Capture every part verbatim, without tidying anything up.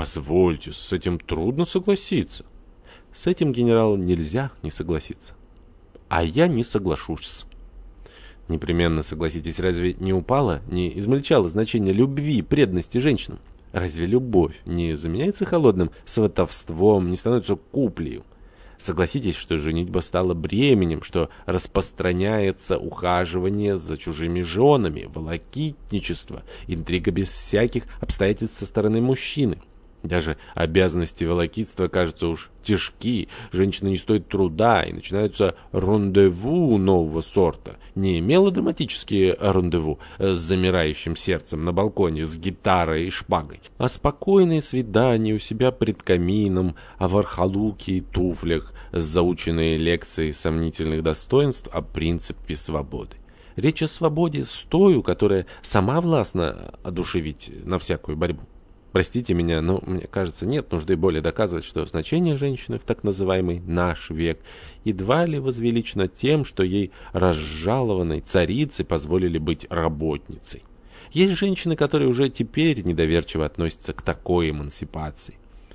Позвольте, с этим трудно согласиться. С этим, генерал, нельзя не согласиться. А я не соглашусь. Непременно согласитесь, разве не упало, не измельчало значение любви, преданности женщинам? Разве любовь не заменяется холодным сватовством, не становится куплею? Согласитесь, что женитьба стала бременем, что распространяется ухаживание за чужими женами, волокитничество, интрига без всяких обстоятельств со стороны мужчины. Даже обязанности волокитства кажутся уж тяжки, женщина не стоит труда, и начинаются рандеву нового сорта. Не мелодраматические рандеву с замирающим сердцем на балконе с гитарой и шпагой, а спокойные свидания у себя пред камином, а в архалуке и туфлях с заученной лекцией сомнительных достоинств о принципе свободы. Речь о свободе с тою, которая сама властна одушевить на всякую борьбу. Простите меня, но мне кажется, нет нужды более доказывать, что значение женщины в так называемый наш век едва ли возвеличено тем, что ей разжалованной царице позволили быть работницей. Есть женщины, которые уже теперь недоверчиво относятся к такой эмансипации.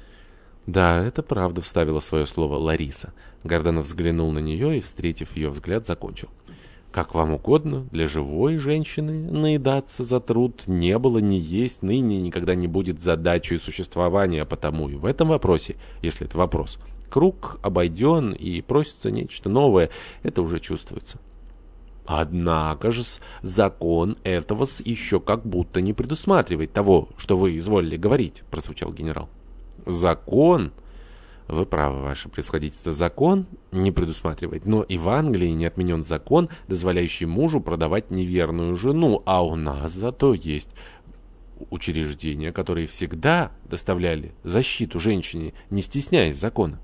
Да, это правда, вставила свое слово Лариса. Горданов взглянул на нее и, встретив ее взгляд, закончил. Как вам угодно, для живой женщины наедаться за труд не было, не есть, ныне никогда не будет задачей существования, а потому и в этом вопросе, если это вопрос, круг обойден и просится нечто новое, это уже чувствуется. Однако же закон этого еще как будто не предусматривает того, что вы изволили говорить, прозвучал генерал. Закон... Вы правы, ваше превосходительство, закон не предусматривает, но и в Англии не отменен закон, дозволяющий мужу продавать неверную жену, а у нас зато есть учреждения, которые всегда доставляли защиту женщине, не стесняясь закона.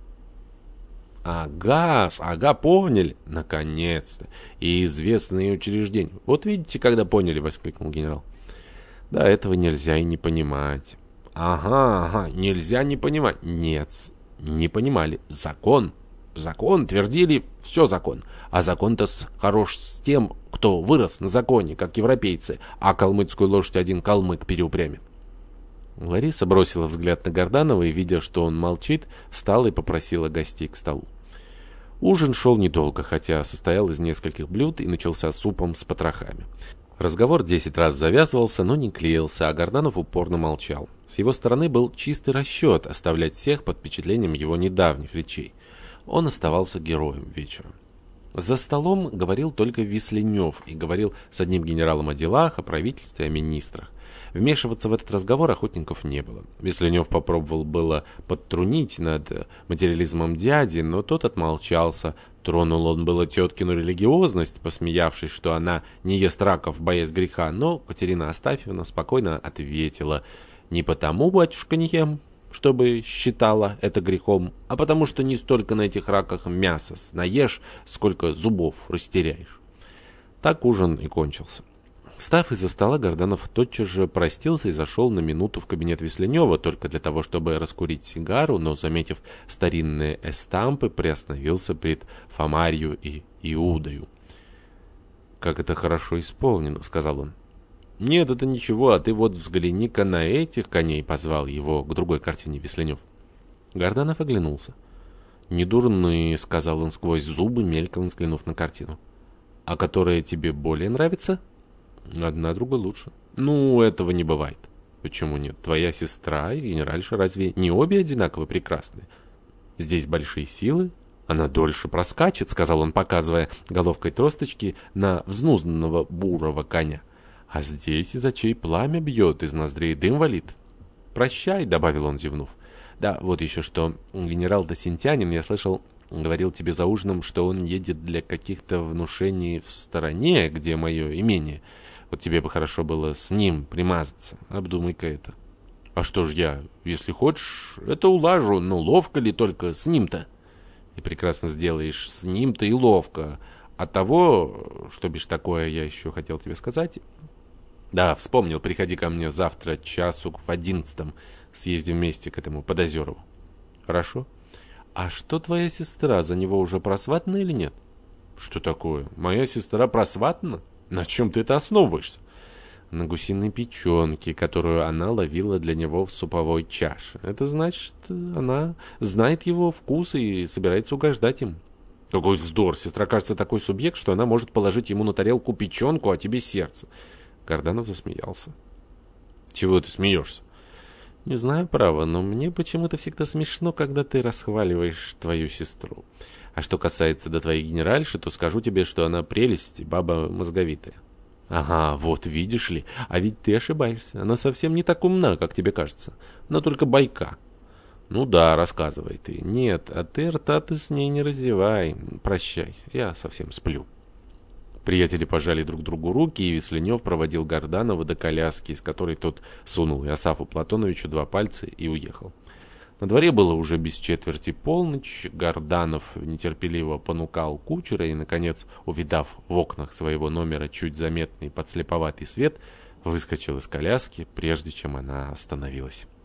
Ага, ага, поняли, наконец-то, и известные учреждения. Вот видите, когда поняли, воскликнул генерал. Да, этого нельзя и не понимать. Ага, ага, нельзя не понимать. Нет, не понимали. Закон, закон, твердили, все закон. А закон-то хорош с тем, кто вырос на законе, как европейцы, а калмыцкую лошадь один калмык переупрямит. Лариса бросила взгляд на Горданова и, видя, что он молчит, встала и попросила гостей к столу. Ужин шел недолго, хотя состоял из нескольких блюд и начался супом с потрохами. Разговор десять раз завязывался, но не клеился, а Горданов упорно молчал. С его стороны был чистый расчет оставлять всех под впечатлением его недавних речей. Он оставался героем вечера. За столом говорил только Весленев и говорил с одним генералом о делах, о правительстве, о министрах. Вмешиваться в этот разговор охотников не было. Весленев попробовал было подтрунить над материализмом дяди, но тот отмолчался. Тронул он было теткину религиозность, посмеявшись, что она не ест раков, боясь греха, но Катерина Астафьевна спокойно ответила: «Не потому, батюшка, не ем, чтобы считала это грехом, а потому что не столько на этих раках мяса наешь, сколько зубов растеряешь». Так ужин и кончился. Встав из-за стола, Горданов тотчас же простился и зашел на минуту в кабинет Весленева, только для того, чтобы раскурить сигару, но, заметив старинные эстампы, приостановился перед Фомарью и Иудою. «Как это хорошо исполнено», — сказал он. «Нет, это ничего, а ты вот взгляни-ка на этих коней», — позвал его к другой картине Весленев. Горданов оглянулся. «Недурные», — сказал он сквозь зубы, мельком взглянув на картину. «А которая тебе более нравится?» «Одна другой лучше». «Ну, этого не бывает». «Почему нет? Твоя сестра и генеральша разве не обе одинаково прекрасны? Здесь большие силы, она дольше проскачет», — сказал он, показывая головкой тросточки на взнузнанного бурого коня. «А здесь из очей пламя бьет, из ноздрей дым валит». «Прощай», — добавил он, зевнув. «Да, вот еще что. Генерал Досентянин, я слышал, говорил тебе за ужином, что он едет для каких-то внушений в стороне, где мое имение. Вот тебе бы хорошо было с ним примазаться. Обдумай-ка это». «А что ж я, если хочешь, это улажу, но ловко ли только с ним-то?» «И прекрасно сделаешь с ним-то и ловко. А того, что бишь такое я еще хотел тебе сказать...» «Да, вспомнил, приходи ко мне завтра часу в одиннадцатом, съездим вместе к этому Подозерову». «Хорошо. А что твоя сестра, за него уже просватана или нет?» «Что такое? Моя сестра просватана? На чем ты это основываешься?» на гусиной печенке, которую она ловила для него в суповой чаше. Это значит, она знает его вкус и собирается угождать им. Какой вздор! Сестра, кажется, такой субъект, что она может положить ему на тарелку печенку, а тебе сердце. Горданов засмеялся. Чего ты смеешься? Не знаю, право, но мне почему-то всегда смешно, когда ты расхваливаешь твою сестру. А что касается до твоей генеральши, то скажу тебе, что она прелесть, баба мозговитая. Ага, вот видишь ли, а ведь ты ошибаешься. Она совсем не так умна, как тебе кажется. Она только байка. Ну да, рассказывай ты. Нет, а ты рта ты с ней не раздевай. Прощай, я совсем сплю. Приятели пожали друг другу руки, и Весленев проводил Горданова до коляски, из которой тот сунул Иосафу Платоновичу два пальца и уехал. На дворе было уже без четверти полночь. Горданов нетерпеливо понукал кучера и, наконец, увидав в окнах своего номера чуть заметный подслеповатый свет, выскочил из коляски, прежде чем она остановилась.